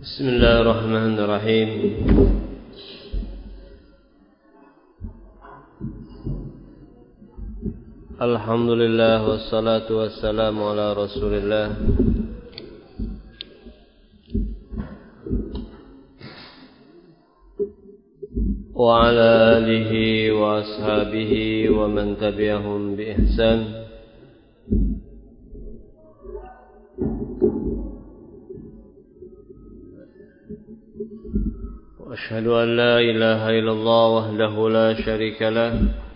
بسم الله الرحمن الرحيم الحمد لله والصلاة والسلام على رسول الله وعلى آله وأصحابه ومن تبعهم بإحسان وأشهد أن لا إله إلا الله وحده لا شريك له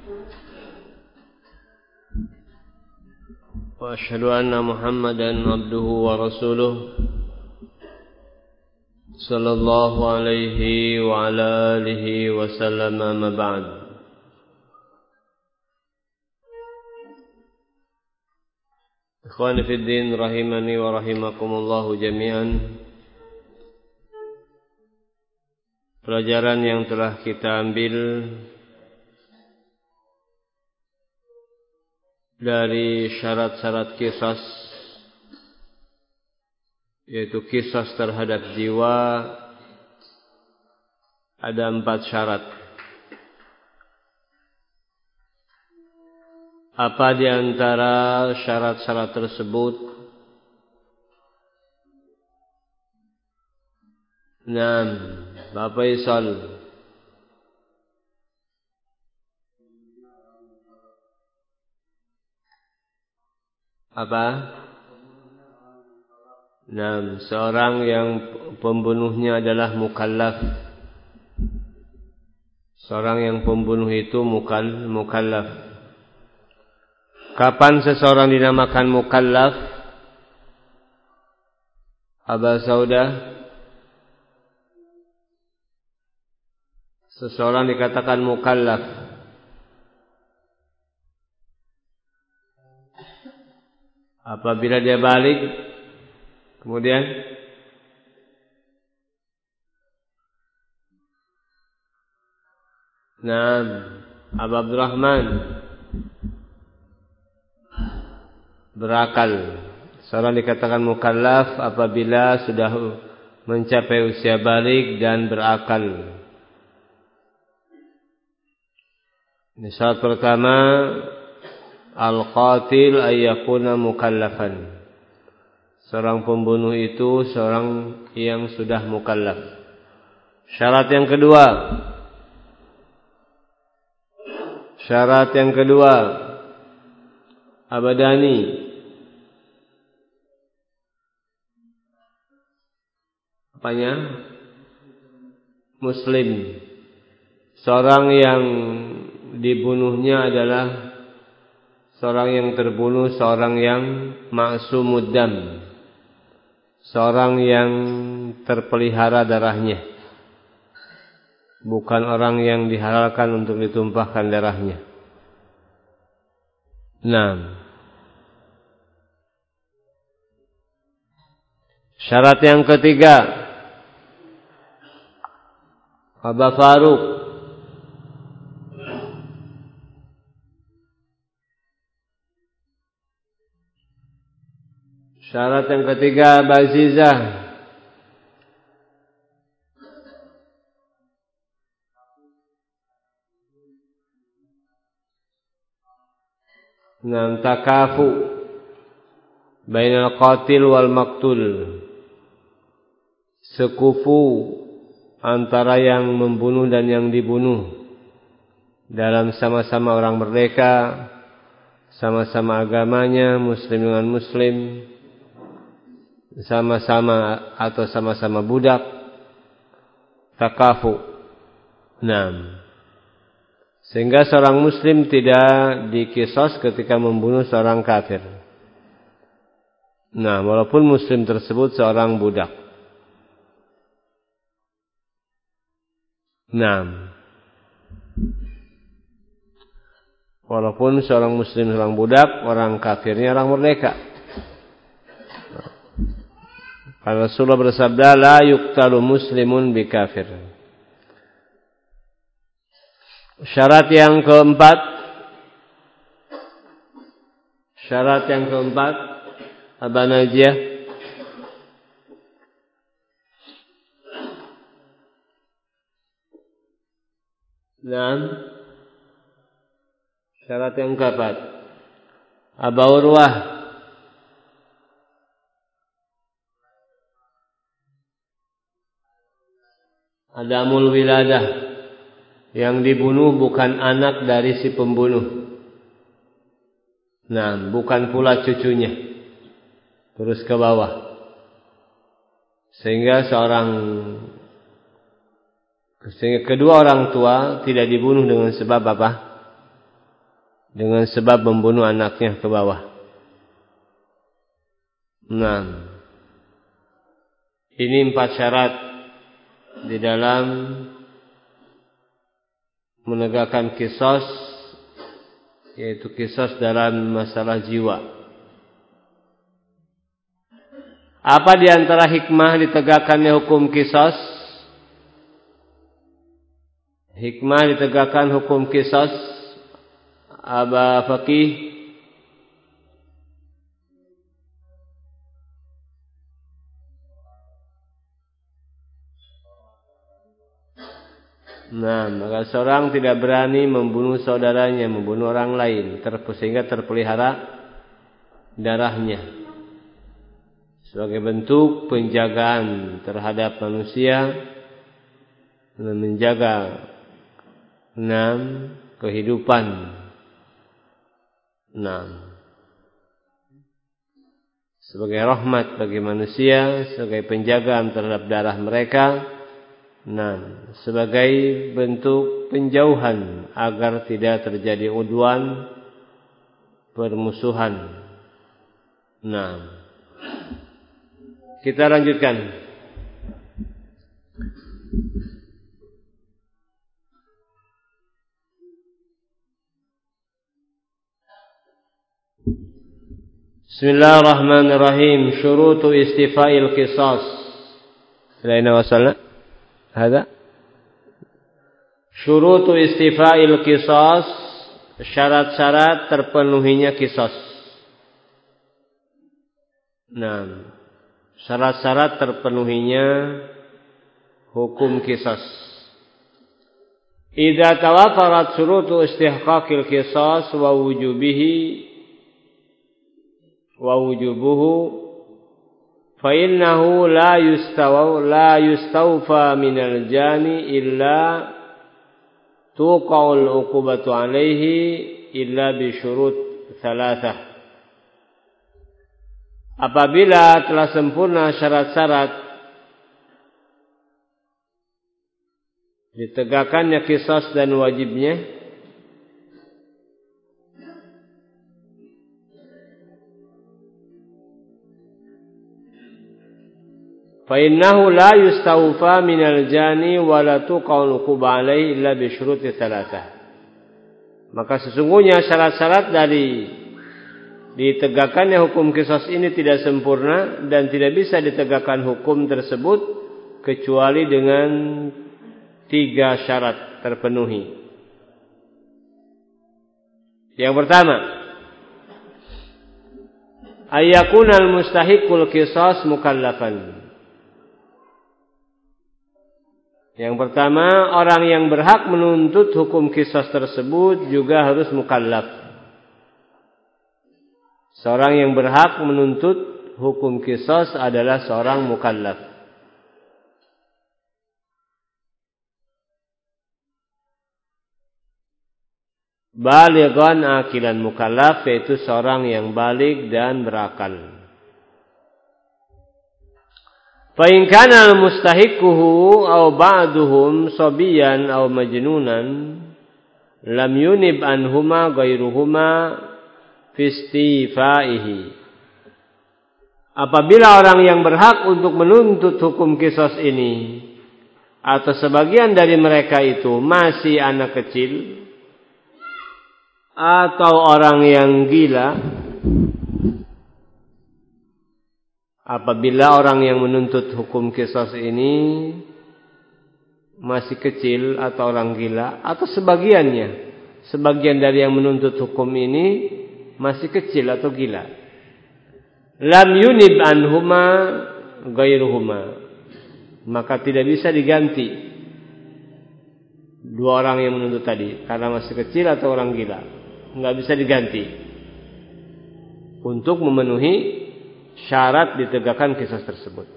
وأشهد أن محمدا عبده ورسوله صلى الله عليه وعلى آله وسلم ما بعد. Ikhwani fi din rahimani wa rahimakumullah jami'an. Pelajaran yang telah kita ambil dari syarat-syarat qisas, yaitu qisas terhadap jiwa, ada 4 syarat. Apa di antara syarat-syarat tersebut? Bapak Isal, apa? Seorang yang pembunuhnya adalah mukallaf. Seorang yang pembunuh itu mukallaf. Kapan seseorang dinamakan mukallaf? Aba Saudah, seseorang dikatakan mukallaf apabila dia balik, kemudian Abu Abdurrahman berakal. Seorang dikatakan mukallaf apabila sudah mencapai usia balik dan berakal. Ini syarat pertama, al-qatil ayyakuna mukallafan. Seorang pembunuh itu seorang yang sudah mukallaf. Syarat yang kedua, abadani. Apanya? Muslim. Seorang yang dibunuhnya adalah seorang yang terbunuh, seorang yang ma'sumud dam, seorang yang terpelihara darahnya, bukan orang yang dihalalkan untuk ditumpahkan darahnya. Syarat yang ketiga, Aba Faruk, syarat yang ketiga, Bazizah. Takafu bainal qatil wal maktul. Sekufu antara yang membunuh dan yang dibunuh dalam sama-sama orang merdeka, sama-sama agamanya, muslim dengan muslim, sama-sama atau sama-sama budak. Takafu. Sehingga seorang muslim tidak dikisos ketika membunuh seorang kafir. Walaupun muslim tersebut seorang budak. Walaupun seorang muslim seorang budak, orang kafirnya orang merdeka. Karena Rasulullah bersabda, la yuqtalu muslimun bi kafir. Syarat yang keempat, Aba Najiyah, Naam. Syarat yang keempat. Aba Urwah. Adamul wiladah. Yang dibunuh bukan anak dari si pembunuh. Nah, bukan pula cucunya. Terus ke bawah. Sehingga kedua orang tua tidak dibunuh dengan sebab apa? Dengan sebab membunuh anaknya ke bawah. Nah, ini 4 syarat di dalam menegakkan qisas, yaitu qisas dalam masalah jiwa. Apa di antara hikmah ditegakkannya hukum qisas? Hikmah ditegakkan hukum qisas, Aba Faqih. Nah, maka seorang tidak berani membunuh saudaranya, membunuh orang lain, sehingga terpelihara darahnya. Sebagai bentuk penjagaan terhadap manusia, menjaga kehidupan. Sebagai rahmat bagi manusia, sebagai penjagaan terhadap darah mereka. Sebagai bentuk penjauhan agar tidak terjadi udwan, permusuhan. Kita lanjutkan. Bismillahirrahmanirrahim. Syurutu istifa'il qisas. Aina wasalna? Hada syurutu istifa'il qisas, syarat-syarat terpenuhinya qisas. Syarat-syarat terpenuhinya hukum qisas. Idza tawafarat syurutu istihqaqil qisas wa wujubuhu فَإِنَّهُ لَا يُسْتَوْفَى مِنَ الْجَانِ إِلَّا تُوقَعُ الْعُقُوبَةُ عَلَيْهِ إِلَّا بِشُرُوطٍ ثَلَاثَةٍ. Apabila telah sempurna syarat-syarat ditegakkannya qisas dan wajibnya, فَإِنَّهُ لَا يُسْتَوْفَى مِنَ الْجَانِ وَلَا تُوقَعُ الْعُقُوبَةُ عَلَيْهِ إِلَّا بِشُرُوطٍ ثَلَاثَةٍ. Maka sesungguhnya syarat-syarat dari ditegakkannya hukum qisas ini tidak sempurna dan tidak bisa ditegakkan hukum tersebut kecuali dengan 3 syarat terpenuhi. Yang pertama, ayyakunal mustahiqul qisas mukallafan. Yang pertama, orang yang berhak menuntut hukum qisas tersebut juga harus mukallaf. Seorang yang berhak menuntut hukum qisas adalah seorang mukallaf. Balighan akilan, mukallaf yaitu seorang yang baligh dan berakal. Fa in kana al-mustahiquhu aw ba'duhum sabiyan aw majnunan lam yunib anhuma ghairuhuma fi istifaihi. Apabila orang yang berhak untuk menuntut hukum qisas ini atau sebagian dari mereka itu masih anak kecil atau orang yang gila, apabila orang yang menuntut hukum qisas ini masih kecil atau orang gila atau sebagian dari yang menuntut hukum ini masih kecil atau gila, lam yunib anhuma ghairuhuma, maka tidak bisa diganti dua orang yang menuntut tadi, karena masih kecil atau orang gila, nggak bisa diganti untuk memenuhi syarat ditegakkan kisah tersebut.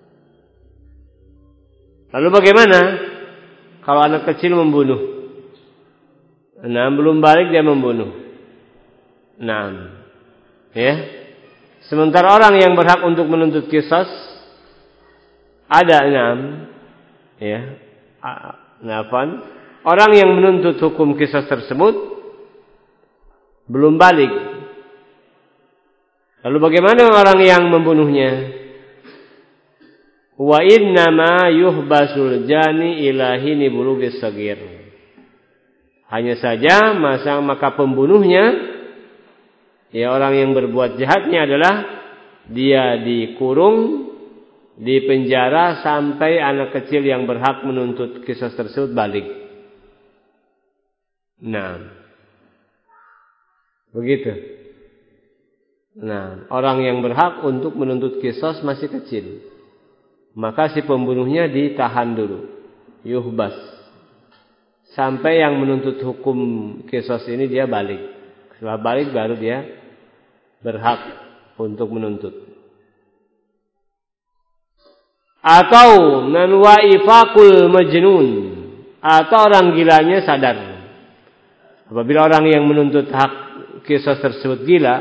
Lalu bagaimana kalau anak kecil membunuh? Nah, belum balik dia membunuh. Nah, ya. Sementara orang yang berhak untuk menuntut qisas ada 6, ya. Orang yang menuntut hukum qisas tersebut belum balik. Lalu bagaimana orang yang membunuhnya? Wa innama yuhbasul jani ilahini bulugis sagir. Hanya saja maka pembunuhnya, ya orang yang berbuat jahatnya adalah dia dikurung, dipenjara sampai anak kecil yang berhak menuntut kisah tersebut balik. Nah, begitu. Nah, orang yang berhak untuk menuntut kisah masih kecil, maka si pembunuhnya ditahan dulu, yuhbas, sampai yang menuntut hukum kisah ini dia balik. Setelah balik baru dia berhak untuk menuntut. Atau man waifaqul majnun, atau orang gilanya sadar. Apabila orang yang menuntut hak kisah tersebut gila,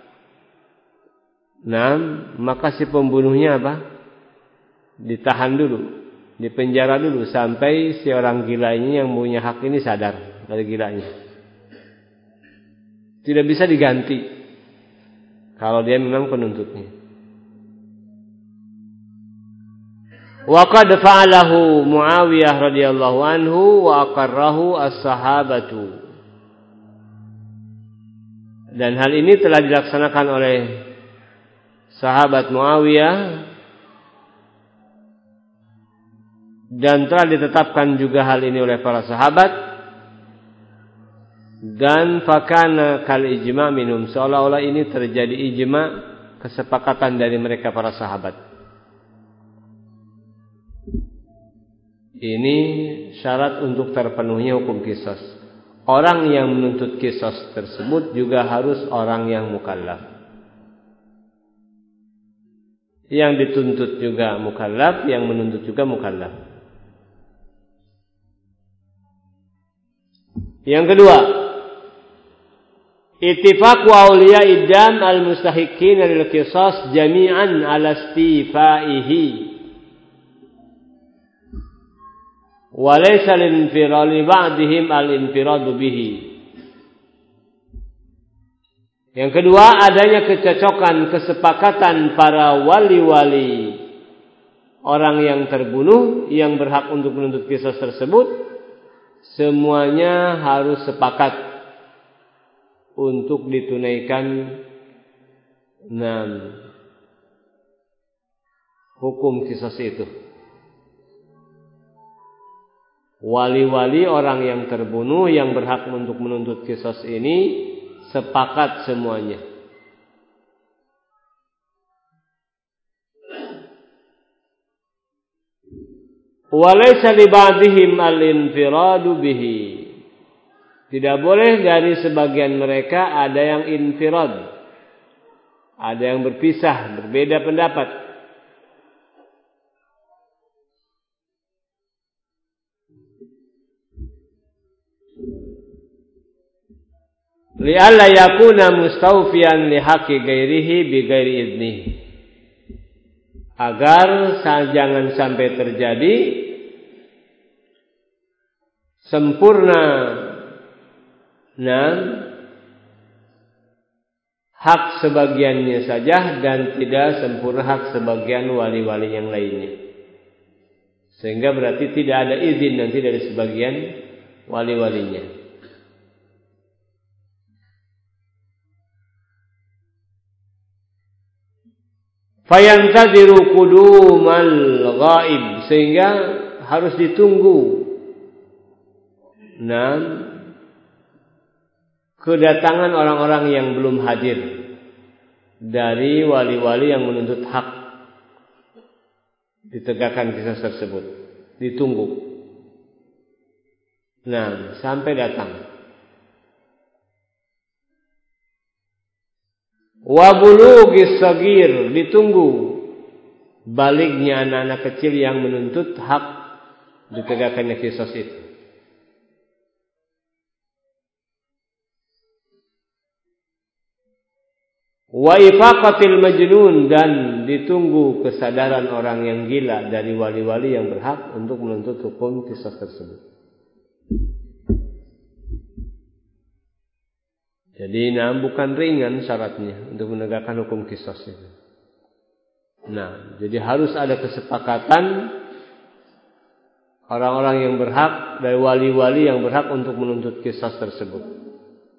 nah maka si pembunuhnya apa? Ditahan dulu, dipenjara dulu sampai si orang gila ini yang punya hak ini sadar dari gilanya. Tidak bisa diganti kalau dia memang penuntutnya. Wa qad fa'alahu Muawiyah radhiyallahu anhu wa aqarrahu as-sahabatu. Dan hal ini telah dilaksanakan oleh sahabat Muawiyah dan telah ditetapkan juga hal ini oleh para sahabat, dan fakana kal ijma' minhum, seolah-olah ini terjadi ijma', kesepakatan dari mereka para sahabat. Ini syarat untuk terpenuhnya hukum qisas. Orang yang menuntut qisas tersebut juga harus orang yang mukallaf. Yang dituntut juga mukallaf, yang menuntut juga mukallaf. Yang kedua, ittifaqu awliya idam al-mustahiqin lil qisas jami'an ala istifaihi wa laysa lil-infirad li ba'dihim al-infirad bihi. Yang kedua, adanya kecocokan, kesepakatan para wali-wali orang yang terbunuh yang berhak untuk menuntut qisas tersebut, semuanya harus sepakat untuk ditunaikan hukum qisas itu. Wali-wali orang yang terbunuh yang berhak untuk menuntut qisas ini sepakat semuanya. Walaysa li ba'dihim al-infiradu bihi. Tidak boleh dari sebagian mereka ada yang infirad, ada yang berpisah, berbeda pendapat. Li'alla yakuna mustawfiyan li haqqi ghairihi bi ghairi idnihi. Agar jangan sampai terjadi sempurna hak sebagiannya saja dan tidak sempurna hak sebagian wali-wali yang lainnya. Sehingga berarti tidak ada izin nanti dari sebagian wali-walinya. Fayantadiru qudumal ghaib, sehingga harus ditunggu kedatangan orang-orang yang belum hadir dari wali-wali yang menuntut hak ditegakkan kisah tersebut. Ditunggu. Nah, sampai datang. Wa bulughis sagir, ditunggu baliknya anak-anak kecil yang menuntut hak ditegakkannya qisas itu. Wa ifaqatil majnun, dan ditunggu kesadaran orang yang gila dari wali-wali yang berhak untuk menuntut hukum qisas tersebut. Jadi bukan ringan syaratnya untuk menegakkan hukum qisas itu. Jadi harus ada kesepakatan orang-orang yang berhak dari wali-wali yang berhak untuk menuntut qisas tersebut.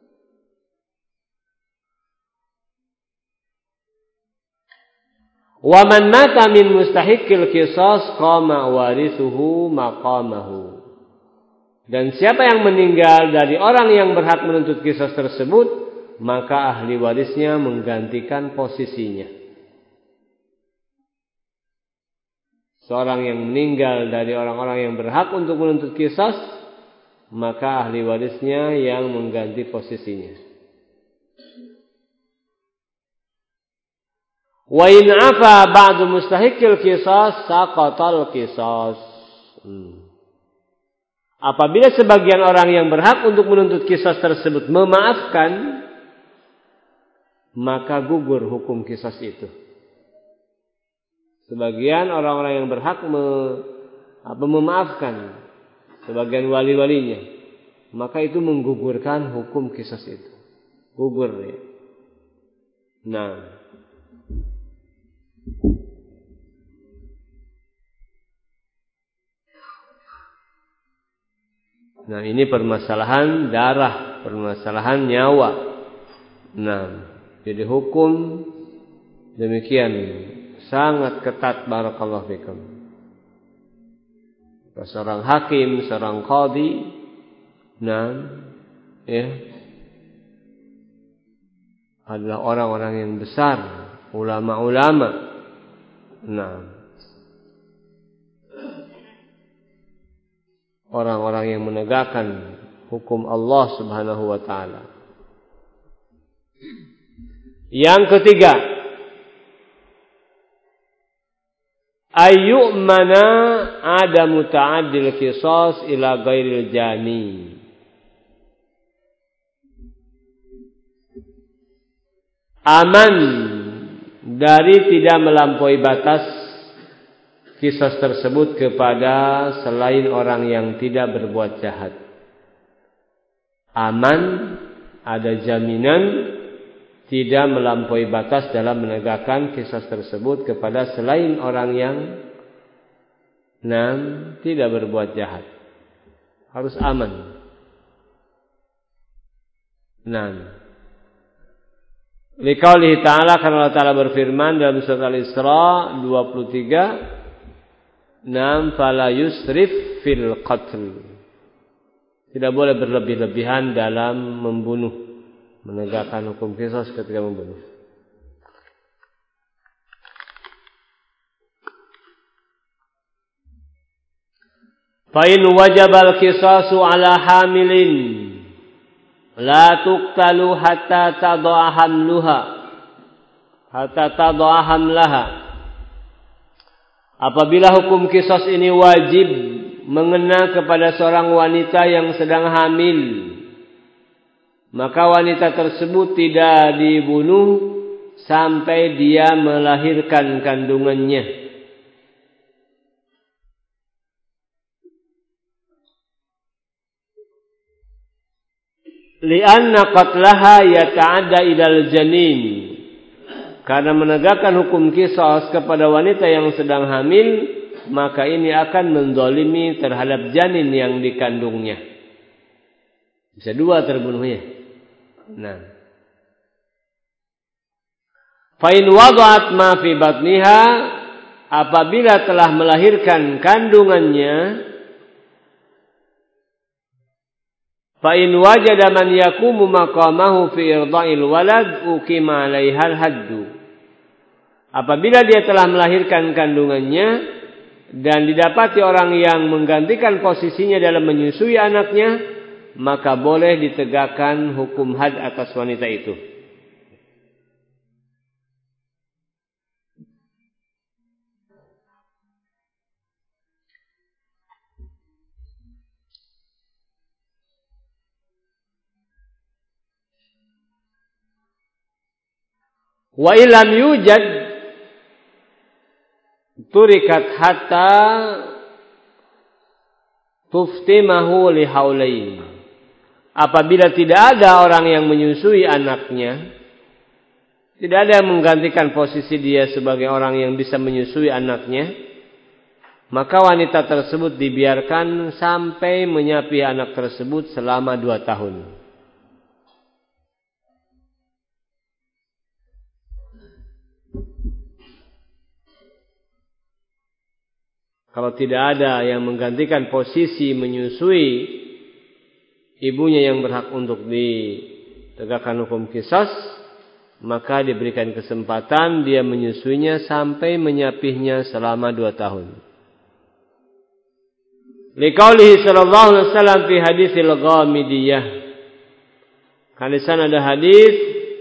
Wa man mata min mustahiqil qisas qama warithuhu maqamahu. Dan siapa yang meninggal dari orang yang berhak menuntut qisas tersebut, maka ahli warisnya menggantikan posisinya. Seorang yang meninggal dari orang-orang yang berhak untuk menuntut qisas, maka ahli warisnya yang mengganti posisinya. Wa in afa ba'du mustahiqil qisas saqatal qisas. Apabila sebagian orang yang berhak untuk menuntut qisas tersebut memaafkan, maka gugur hukum qisas itu. Sebagian orang-orang yang berhak memaafkan sebagian wali-walinya, maka itu menggugurkan hukum qisas itu. Gugur ya. Nah, ini permasalahan darah, permasalahan nyawa. Jadi hukum demikian sangat ketat, barakallahu fikum. Seorang hakim, seorang qadhi, adalah orang-orang yang besar, ulama-ulama. Orang-orang yang menegakkan hukum Allah Subhanahu wa taala. Yang ketiga, ayyumana adamu ta'addil qisas ila ghairil jani. Aman dari tidak melampaui batas qisas tersebut kepada selain orang yang tidak berbuat jahat. Aman, ada jaminan tidak melampaui batas dalam menegakkan qisas tersebut kepada selain orang yang tidak berbuat jahat. Harus aman. Liqaulihi ta'ala, karena Allah Ta'ala berfirman dalam surat Al-Isra 23, fala yusrif fil qatl. Tidak boleh berlebih-lebihan dalam membunuh, menegakkan hukum qisas ketika membunuh. Fa in wajabal qisasu ala hamilin la tuqtalu hatta tad'a hamlaha. Apabila hukum qisas ini wajib mengena kepada seorang wanita yang sedang hamil, maka wanita tersebut tidak dibunuh sampai dia melahirkan kandungannya. Lianna qatlaha yata'adda ilal janin. Karena menegakkan hukum qisas kepada wanita yang sedang hamil, maka ini akan menzalimi terhadap janin yang dikandungnya. Bisa dua terbunuhnya. Fa in wada'at ma fi batniha, apabila telah melahirkan kandungannya, fa in wajada man yaqumu maqamahu fi irda'il walad uqima 'alaihal haddu. Apabila dia telah melahirkan kandungannya, dan didapati orang yang menggantikan posisinya dalam menyusui anaknya, maka boleh ditegakkan hukum had atas wanita itu. Wa ilam yujad turikat hatta tuftimahu lihaulain. Apabila tidak ada orang yang menyusui anaknya, tidak ada yang menggantikan posisi dia sebagai orang yang bisa menyusui anaknya, maka wanita tersebut dibiarkan sampai menyapi anak tersebut selama 2 tahun. Kalau tidak ada yang menggantikan posisi menyusui ibunya yang berhak untuk ditegakkan hukum qisas, maka diberikan kesempatan dia menyusuinya sampai menyapihnya selama 2 tahun. Liqaulihi sallallahu alaihi wasallam fi haditsil Ghamidiyah. Karena di sana ada hadis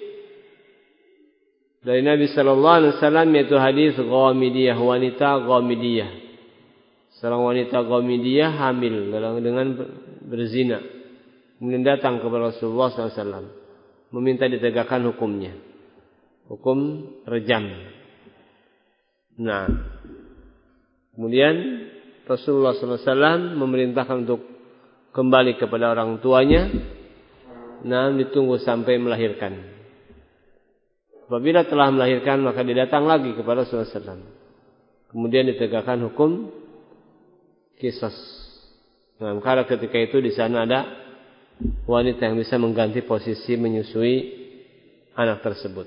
dari Nabi sallallahu alaihi wasallam, yaitu hadis Ghamidiyah, wanita Ghamidiyah. Seorang wanita Ghamidiyah hamil dengan berzina. Kemudian datang kepada Rasulullah SAW, meminta ditegakkan hukumnya, hukum rejam. Nah, kemudian Rasulullah SAW memerintahkan untuk kembali kepada orang tuanya. Nah, ditunggu sampai melahirkan. Apabila telah melahirkan, maka dia datang lagi kepada Rasulullah SAW. Kemudian ditegakkan hukum qisas. Nah, karena ketika itu di sana ada wanita yang bisa mengganti posisi menyusui anak tersebut.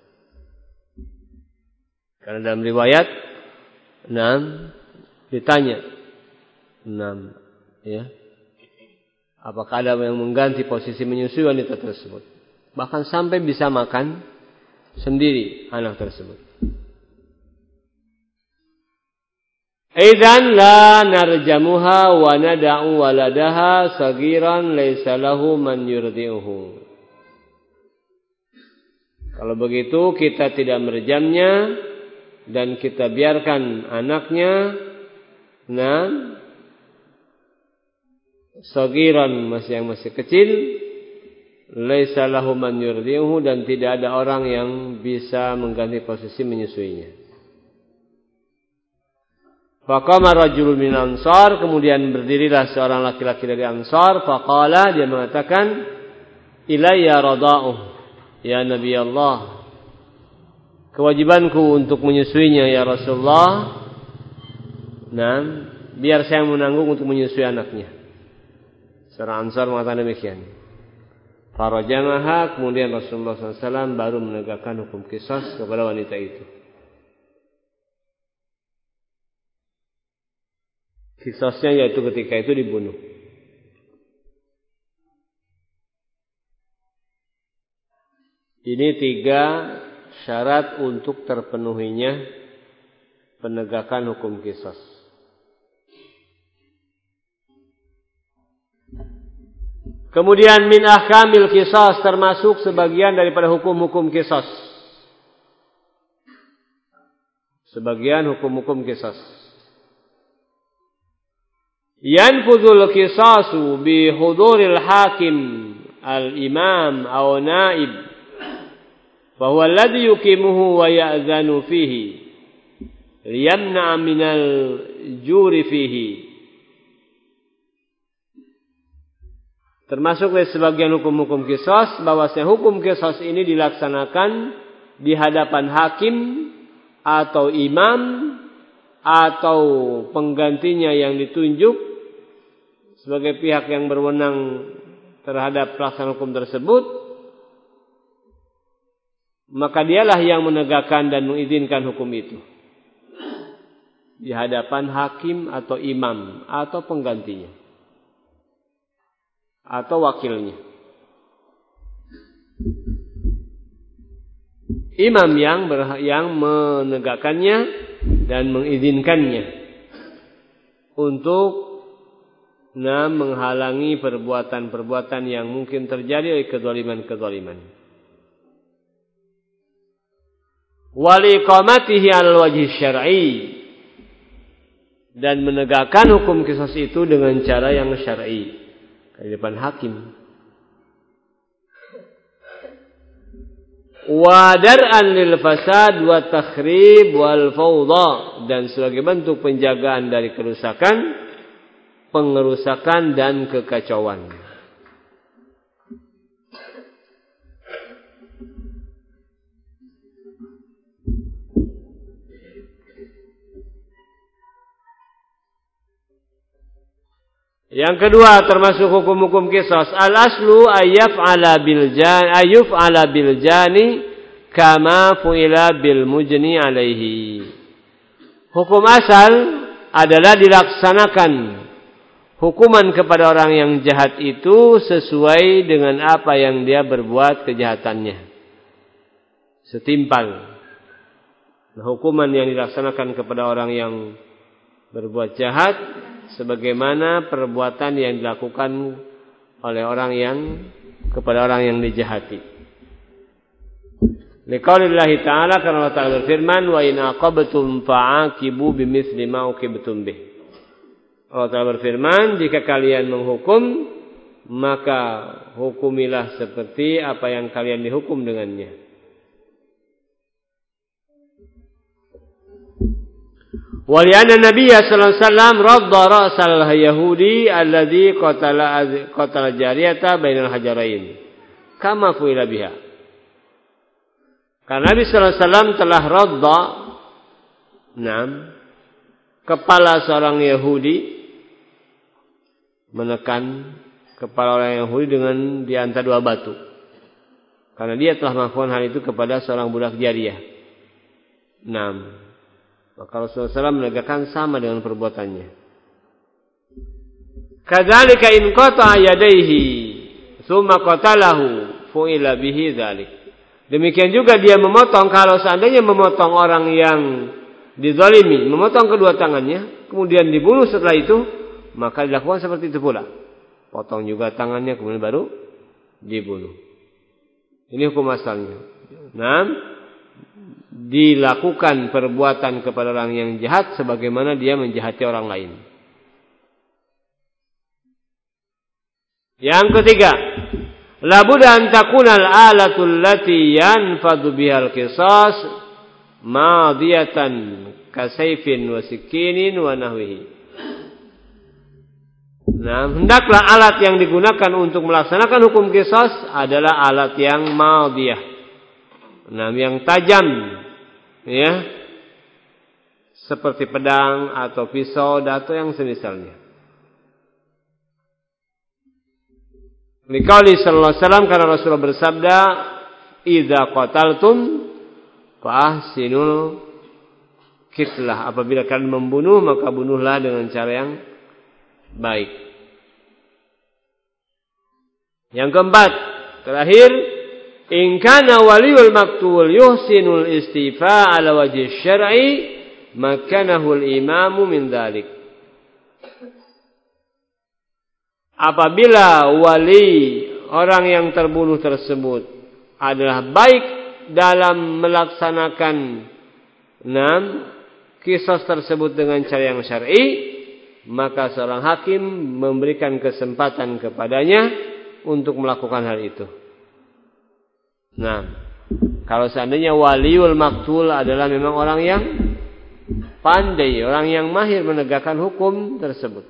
Karena dalam riwayat, ditanya, ya, apakah ada yang mengganti posisi menyusui wanita tersebut? Bahkan sampai bisa makan sendiri anak tersebut. Aidan la narjamuha wa nada'u waladaha sagiran laysa lahu man yurdi'uhu. Kalau begitu kita tidak merejamnya dan kita biarkan anaknya sagiran, yang masih kecil, laysa lahu man yurdi'uhu, dan tidak ada orang yang bisa mengganti posisi menyusuinya. Faqama rajulun min Ansar, kemudian berdirilah seorang laki-laki dari Ansar, faqala, dia mengatakan, ilayya rada'uh ya Nabi Allah, kewajibanku untuk menyusuinya ya Rasulullah. Nah, biar saya menanggung untuk menyusui anaknya. Seorang Ansar mengatakan demikian. Farajamaha, kemudian Rasulullah SAW baru menegakkan hukum qisas kepada wanita itu. Qisasnya yaitu ketika itu dibunuh. Ini 3 syarat untuk terpenuhinya penegakan hukum qisas. Kemudian min ahkamil qisas, termasuk sebagian daripada hukum-hukum qisas. Sebagian hukum-hukum qisas. Yanfudhul qisasu bi huduril hakim al-imam aw naib, fa huwa alladhi yuqimuhu wa ya'zanu fihi liyamna minal juri fihi. Termasuk dari sebagian hukum-hukum qisas, bahwasanya hukum qisas ini dilaksanakan di hadapan hakim atau imam atau penggantinya yang ditunjuk sebagai pihak yang berwenang terhadap pelaksanaan hukum tersebut, maka dialah yang menegakkan dan mengizinkan hukum itu di hadapan hakim atau imam atau penggantinya atau wakilnya. Imam yang menegakkannya dan mengizinkannya, untuk menghalangi perbuatan-perbuatan yang mungkin terjadi oleh kezaliman-kezaliman. Waliqamatihi al-wajhi syar'i, dan menegakkan hukum qisas itu dengan cara yang syar'i di depan hakim. Wa dar'an lil fasad wa takhrib wal fawdha, dan sebagai bentuk penjagaan dari kerusakan, pengerusakan dan kekacauan. Yang kedua termasuk hukum-hukum qisas, al-aslu ayyaf'ala bil jani kama fu'ila bil mujni alaihi. Hukum asal adalah dilaksanakan hukuman kepada orang yang jahat itu sesuai dengan apa yang dia berbuat kejahatannya. Setimpal. Nah, hukuman yang dilaksanakan kepada orang yang berbuat jahat sebagaimana perbuatan yang dilakukan oleh orang yang kepada orang yang dijahati. Liqaulillahi ta'ala, karena Allah Ta'ala berfirman, wa in aqabtum fa'aqibu bimitsli ma uqibtum bih. Allah Ta'ala berfirman, jika kalian menghukum, maka hukumilah seperti apa yang kalian dihukum dengannya. Walianna Nabiya sallallahu alaihi wasallam radda ra'sal yahudi alladhi qatala jariyata bainal hajarain kama fu'ila biha. Karena Nabi sallallahu alaihi wasallam telah radda kepala seorang Yahudi, menekan kepala orang Yahudi dengan di antara dua batu. Karena dia telah melakukan hal itu kepada seorang budak jariyah. Maka Rasulullah SAW menegakkan sama dengan perbuatannya. Kadzalika in qata'a yadayhi tsumma qatalahu fu'ila bihi dzalik. Demikian juga dia memotong, kalau seandainya memotong orang yang dizalimi, memotong kedua tangannya, kemudian dibunuh setelah itu, maka dilakukan seperti itu pula. Potong juga tangannya, kemudian baru dibunuh. Ini hukum asalnya. Dilakukan perbuatan kepada orang yang jahat sebagaimana dia menjahati orang lain. Yang ketiga, labudda an takuna al-alatul lati yanfadhu bihal qisas madiyatan kasayfin wa sikinin wa nahwihi. Hendaklah alat yang digunakan untuk melaksanakan hukum qisas adalah alat yang madiyah, yang tajam, seperti pedang atau pisau atau yang semisalnya. Liqauli sallallahu alaihi wasallam, karena Rasulullah bersabda, idza qataltum fa ahsinul qitlah, apabila kalian membunuh maka bunuhlah dengan cara yang baik. Yang keempat, terakhir, in kana waliul maktul yuhsinul istifa ala wajhi syar'i makanahu al-imamu min dzalik. Apabila wali orang yang terbunuh tersebut adalah baik dalam melaksanakan qisas tersebut dengan cara yang syar'i, maka seorang hakim memberikan kesempatan kepadanya untuk melakukan hal itu. Kalau seandainya waliul maktul adalah memang orang yang pandai, orang yang mahir menegakkan hukum tersebut,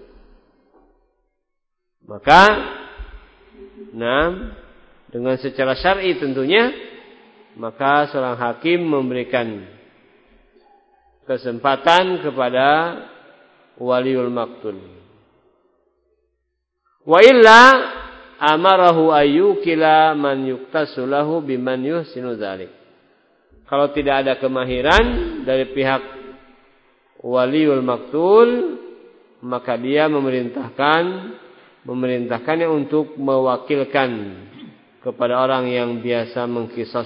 maka dengan secara syar'i tentunya, maka seorang hakim memberikan kesempatan kepada waliul maktul. Wa illa amarahu ayyukila man yuktasu lahu biman yuhsinu dzalik. Kalau tidak ada kemahiran dari pihak waliul maktul, maka dia memerintahkannya untuk mewakilkan kepada orang yang biasa mengqisas.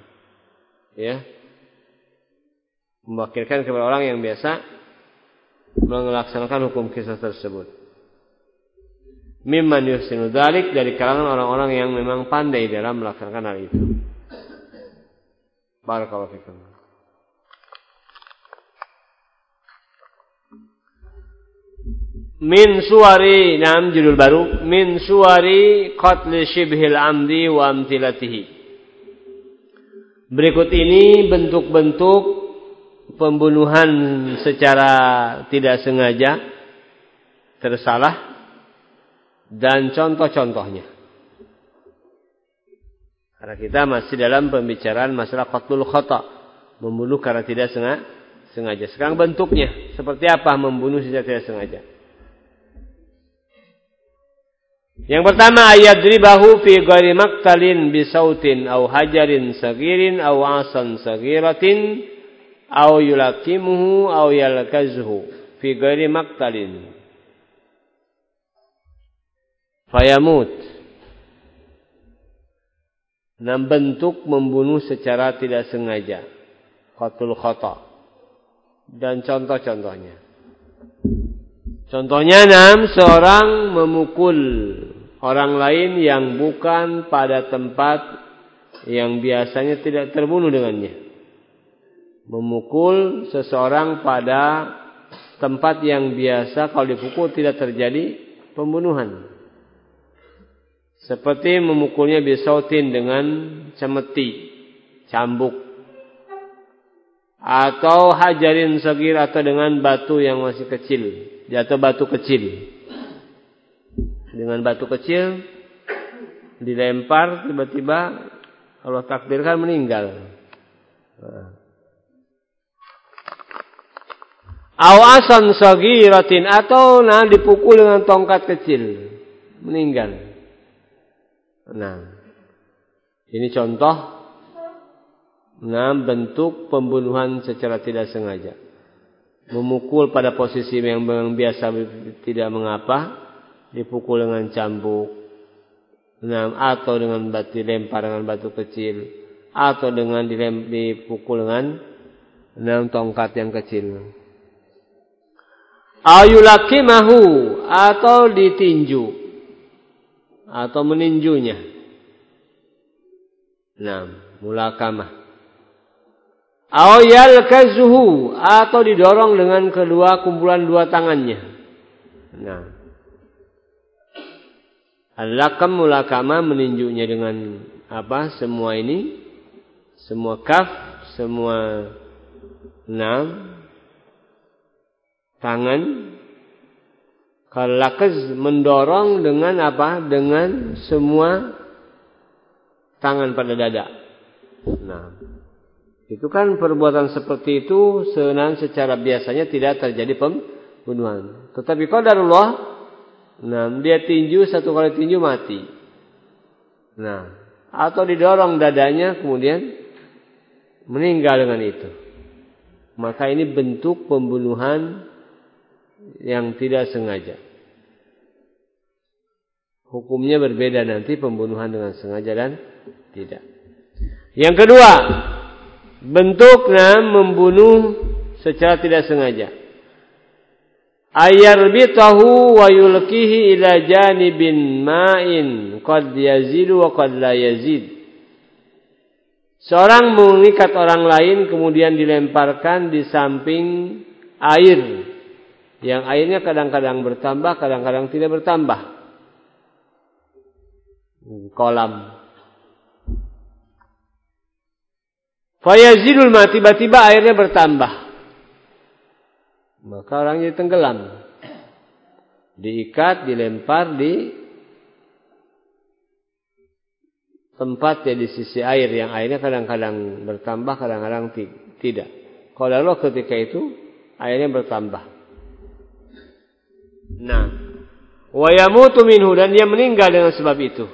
Mewakilkan kepada orang yang biasa melaksanakan hukum kisas tersebut. Mimman yuhsinu dzalik, dari kalangan orang-orang yang memang pandai dalam melaksanakan hal itu. Barakallahu fikum. Min suwari, judul baru, min suwari qatl shibhil amdi wa amthilatihi. Berikut ini bentuk-bentuk pembunuhan secara tidak sengaja, tersalah, dan contoh-contohnya. Karena kita masih dalam pembicaraan masalah qatlul khata, membunuh karena tidak sengaja. Sekarang bentuknya, seperti apa membunuh secara tidak sengaja. Yang pertama, ayadribahu fi ghairi maqtalin bisautin aw hajarin sagirin aw asan sagiratin aw yulakimuhu aw yalkazhu fi ghairi maqtalin fayamut. 6 bentuk membunuh secara tidak sengaja, qatlul khata, dan contoh-contohnya. Contohnya 6, seorang memukul orang lain yang bukan pada tempat yang biasanya tidak terbunuh dengannya. Memukul seseorang pada tempat yang biasa kalau dipukul tidak terjadi pembunuhan. Seperti memukulnya bisautin dengan cemeti, cambuk. Atau hajarin sagir, atau dengan batu yang masih kecil. Jatuh batu kecil. Dengan batu kecil dilempar, tiba-tiba Allah takdirkan meninggal. Awasan sagiratin, atau dipukul dengan tongkat kecil, meninggal. Ini contoh bentuk pembunuhan secara tidak sengaja. Memukul pada posisi yang biasa tidak mengapa, dipukul dengan cambuk, atau dengan batu, dilempar dengan batu kecil, atau dengan dipukul dengan tongkat yang kecil. Ayulakimahu, atau ditinju atau meninjunya. Mulakamah. Aw yalkazuhu, atau didorong dengan kumpulan 2 tangannya. Al-lakam, mulakamah, meninjunya dengan apa? Semua ini, semua kaf, semua tangan. Kalakaz, mendorong dengan apa? Dengan semua tangan pada dada. Itu kan perbuatan seperti itu secara biasanya tidak terjadi pembunuhan. Tetapi qadarullah, dia tinju, 1 kali tinju mati. Atau didorong dadanya kemudian meninggal dengan itu. Maka ini bentuk pembunuhan yang tidak sengaja. Hukumnya berbeda nanti pembunuhan dengan sengaja dan tidak. Yang kedua, bentuknya membunuh secara tidak sengaja. Ayarbitahu wa yulkihi ila janibin ma'in qad yazidu wa qad la yazid. Seorang mengikat orang lain kemudian dilemparkan di samping air, yang airnya kadang-kadang bertambah, kadang-kadang tidak bertambah. Kolam. Fayazidul ma, tiba-tiba airnya bertambah. Maka orangnya tenggelam. Diikat, dilempar di tempat di sisi air, yang airnya kadang-kadang bertambah, kadang-kadang tidak. Kalau ketika itu airnya bertambah. Wa yamutu minhu, dan dia meninggal dengan sebab itu.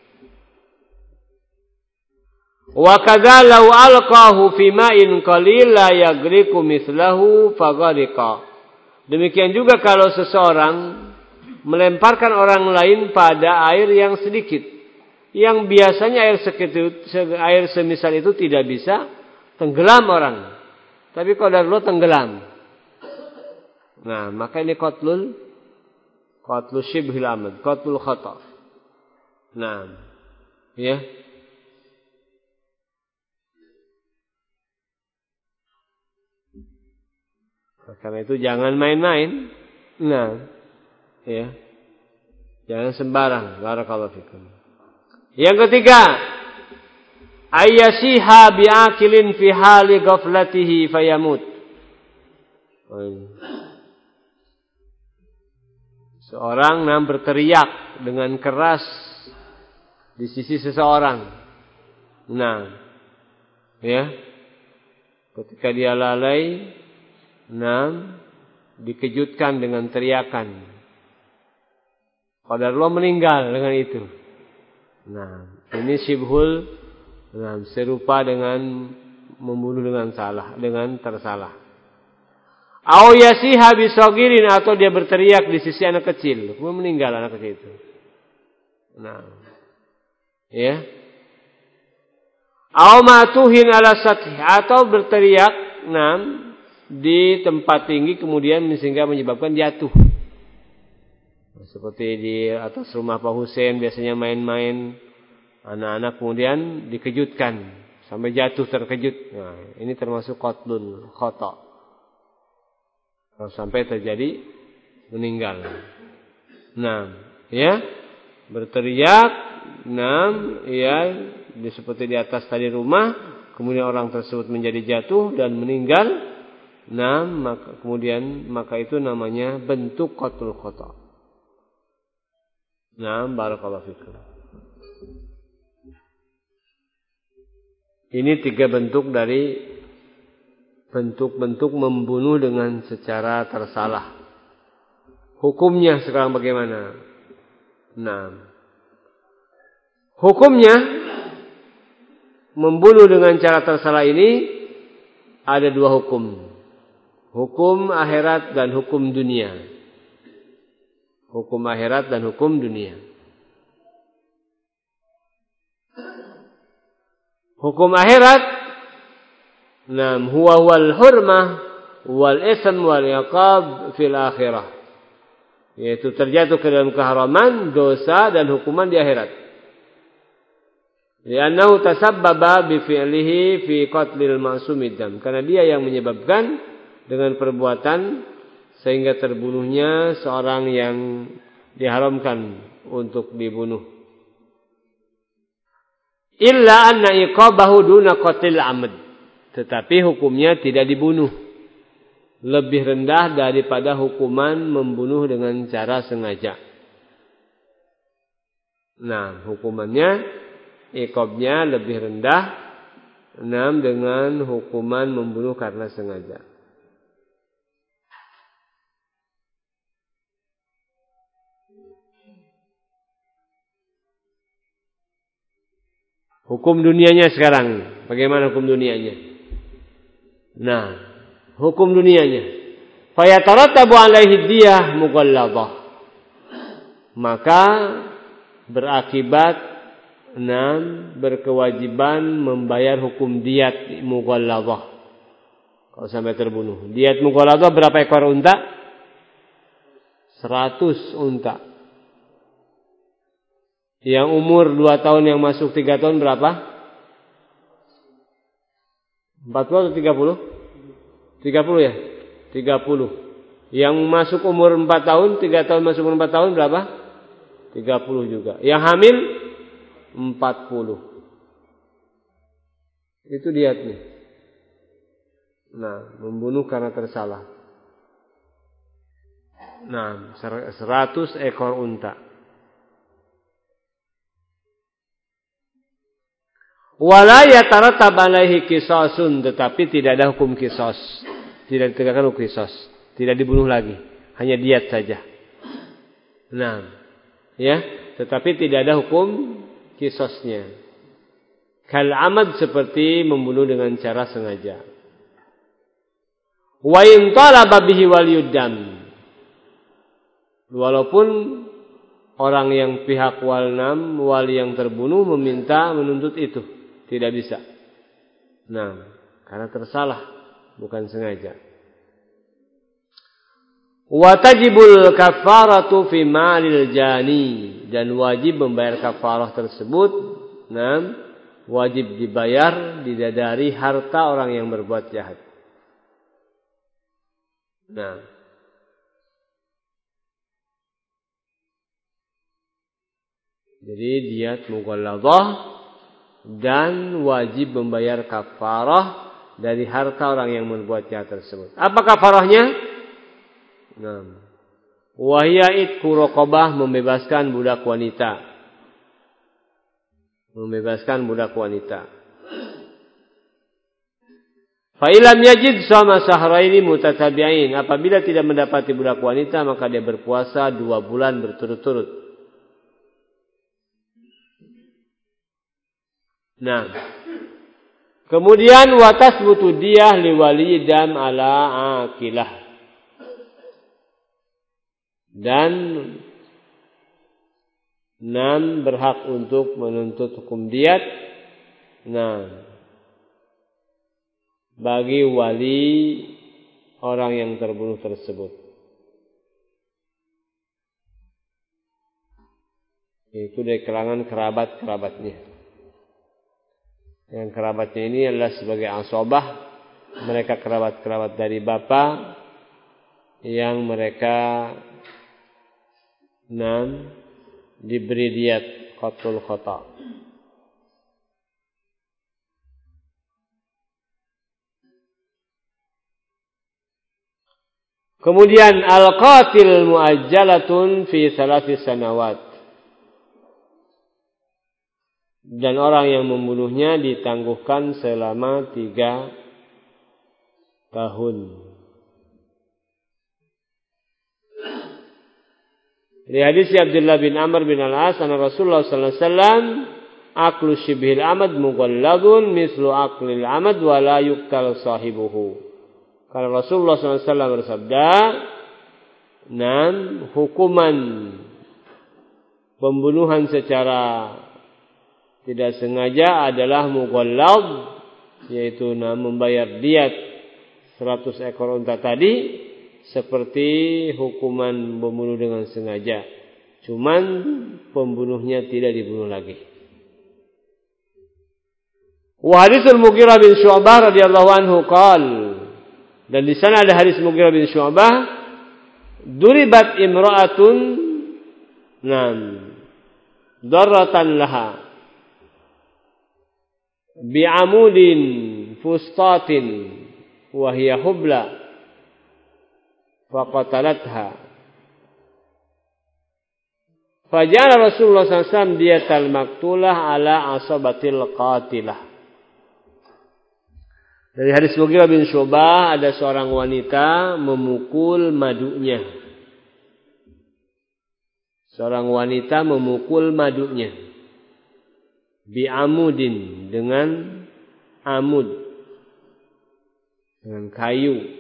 Wa kadza law alqahu fi ma'in qalil la yagriqu mithlahu faghariqa. Demikian juga kalau seseorang melemparkan orang lain pada air yang sedikit, yang biasanya air semisal itu tidak bisa tenggelam orang, tapi qadarullah tenggelam. Nah, maka ini qatlu syibhil amad, qatlul khata'. Nah, ya. Karena itu jangan main-main. Nah, ya. Jangan sembarang. Barakallahu fikum. Yang ketiga, ayyasiha bi'akilin fi hali ghaflatihi fayamut. Seorang berteriak dengan keras di sisi seseorang. Nah, ya. Ketika dia lalai, dikejutkan dengan teriakan. Qadarullah meninggal dengan itu. Nah, ini syibhul serupa dengan membunuh dengan tersalah. Au yasiha bisagirin, atau dia berteriak di sisi anak kecil, kemudian meninggal anak kecil itu. Nah, ya. Au matuhin ala sathi, atau berteriak di tempat tinggi kemudian sehingga menyebabkan jatuh. Seperti di atas rumah Pak Husain biasanya main-main, anak-anak kemudian dikejutkan sampai jatuh terkejut. Nah, ini termasuk qatlul khata'. Kalau sampai terjadi meninggal. Nah, ya, berteriak, ya, seperti di atas tadi rumah, kemudian orang tersebut menjadi jatuh dan meninggal. Maka itu namanya bentuk qatlul khata'. Barakallahu fikum. Ini 3 bentuk dari bentuk-bentuk membunuh dengan secara tersalah. Hukumnya sekarang bagaimana? Hukumnya membunuh dengan cara tersalah ini ada 2 hukum. Hukum akhirat dan hukum dunia. Hukum akhirat dan hukum dunia. Hukum akhirat, huwa wal hurmah wal ism wal iqab fil akhirah. Yaitu terjatuh ke dalam keharaman, dosa dan hukuman di akhirat. Li'annahu tasabbaba bi fi'lihi fi qatlil ma'sumid dam. Karena dia yang menyebabkan dengan perbuatan sehingga terbunuhnya seorang yang diharamkan untuk dibunuh. Illa anna iqabahu duna qatlil amd. Tetapi hukumnya tidak dibunuh. Lebih rendah daripada hukuman membunuh dengan cara sengaja. Nah, hukumannya, iqabnya lebih rendah dengan hukuman membunuh karena sengaja. Hukum dunianya sekarang. Bagaimana hukum dunianya? Nah, hukum dunianya. Fayatarattabu alaihi diyah mughalladhah. Maka berakibat berkewajiban membayar hukum diyat mughalladhah. Kalau sampai terbunuh. Diyat mughalladhah berapa ekor unta? 100 unta. Yang umur 2 tahun yang masuk 3 tahun berapa? 40 atau 30? 30 ya? 30. Yang masuk umur 4 tahun, 3 tahun masuk umur 4 tahun berapa? 30 juga. Yang hamil 40. Itu diyatnya. Nah, membunuh karena tersalah. Nah, 100 ekor unta. Wala yatarattab alaihi qisasun, tetapi tidak ada hukum qisas. Tidak ditegakkan hukum qisas, tidak dibunuh lagi, hanya diat saja. Nah, ya, tetapi tidak ada hukum qisasnya. Kal amad, seperti membunuh dengan cara sengaja. Wa in talaba bihi waliyuddam. Walaupun orang yang pihak wali yang terbunuh menuntut itu, tidak bisa. Nah, karena tersalah, bukan sengaja. Wa tajibul kafaratu fi malil jani, dan wajib membayar kafarah tersebut. Wajib dibayar dari harta orang yang berbuat jahat. Jadi diyat mughalladhah dan wajib membayar kafarah dari harta orang yang berbuat jahat tersebut. Apa kafarahnya? Wa hiya itqu raqabah, membebaskan budak wanita. Fa ilam yajid sama sahraini mutatabi'ain, apabila tidak mendapati budak wanita maka dia berpuasa 2 bulan berturut-turut. Kemudian watas butuh diyah liwali dam ala akilah, dan 6 berhak untuk menuntut hukum diyat bagi wali orang yang terbunuh tersebut. Itu dari kalangan kerabat-kerabatnya. Yang kerabatnya ini adalah sebagai asobah, mereka kerabat-kerabat dari bapa yang mereka diberi diyat qatlul khata. Kemudian al-qatil muajjalatun fi 3 sanawat, dan orang yang membunuhnya ditangguhkan selama 3 tahun. Di hadis Abdullah bin Amr bin Al-As, anna Rasulullah sallallahu alaihi wasallam aklu shibhil amad mughalladun mislu aklil amad wa la yuqtal sahibuhu. Kalau Rasulullah sallallahu alaihi wasallam bersabda, hukuman pembunuhan secara tidak sengaja adalah mughallad, yaitu membayar diyat 100 ekor unta tadi, seperti hukuman membunuh dengan sengaja. Cuman pembunuhnya tidak dibunuh lagi. Wa haditsul Mughirah bin Syu'bah radhiyallahu anhu qaal, dan di sana ada hadis Mughirah bin Syu'bah, duribat imra'atun darratan laha bi'amudin fustatin wa hiya hubla faqatalatha faja'ala Rasulullah SAW diyatal maktulah ala asabatil qatilah. Dari hadis Mughirah bin Syu'bah, ada seorang wanita memukul madunya. Seorang wanita memukul madunya bi'amudin, dengan amud, dengan kayu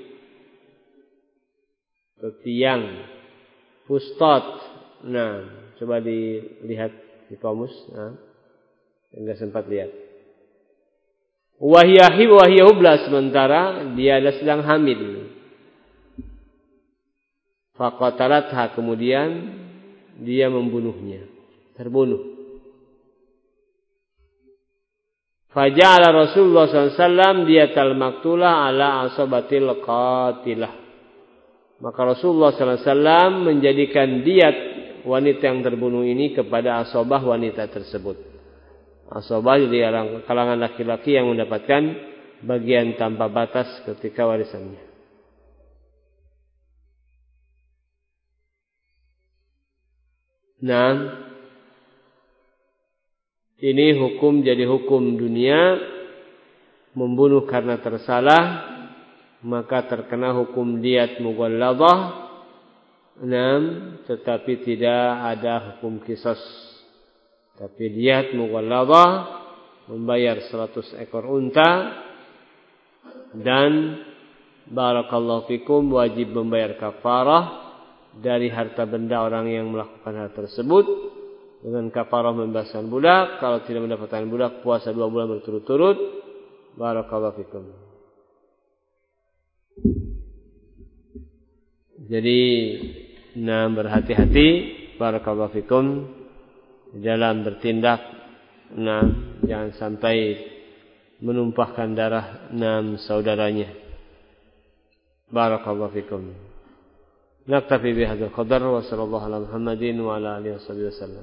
atau tiang, fustat. Coba dilihat di kamus. Enggak sempat lihat. Wahiyah hubla, sementara dia sedang hamil. Faqatalatha, kemudian dia membunuhnya, terbunuh. Faja'ala Rasulullah SAW diyatal maktulah ala asabatil qatilah. Maka Rasulullah SAW menjadikan diyat wanita yang terbunuh ini kepada asobah wanita tersebut. Asobah jadi kalangan laki-laki yang mendapatkan bagian tanpa batas ketika warisannya. Ini hukum jadi hukum dunia. Membunuh karena tersalah maka terkena hukum diyat mughalladhah. Tetapi tidak ada hukum qisas. Tapi diyat mughalladhah, membayar 100 ekor unta, dan barakallahu fikum wajib membayar kafarah dari harta benda orang yang melakukan hal tersebut, dengan kafarah membebaskan budak. Kalau tidak mendapatkan budak, puasa 2 bulan berturut-turut. Barakallahu fikum. Jadi berhati-hati barakallahu fikum dalam bertindak. Jangan sampai menumpahkan darah saudaranya. Barakallahu fikum. Naktafi bihadzal qadar wa sallallahu ala Muhammadin wa ala alihi wasallam.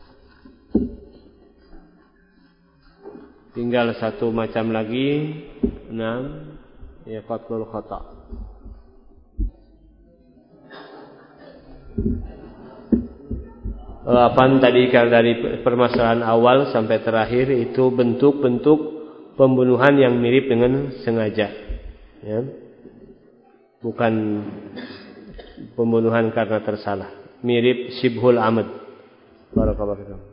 Tinggal satu macam lagi, qatlul khata'. Tadi dari permasalahan awal sampai terakhir itu bentuk-bentuk pembunuhan yang mirip dengan sengaja, ya. Bukan pembunuhan karena tersalah, mirip syibhul amad. Barakallahu fikum.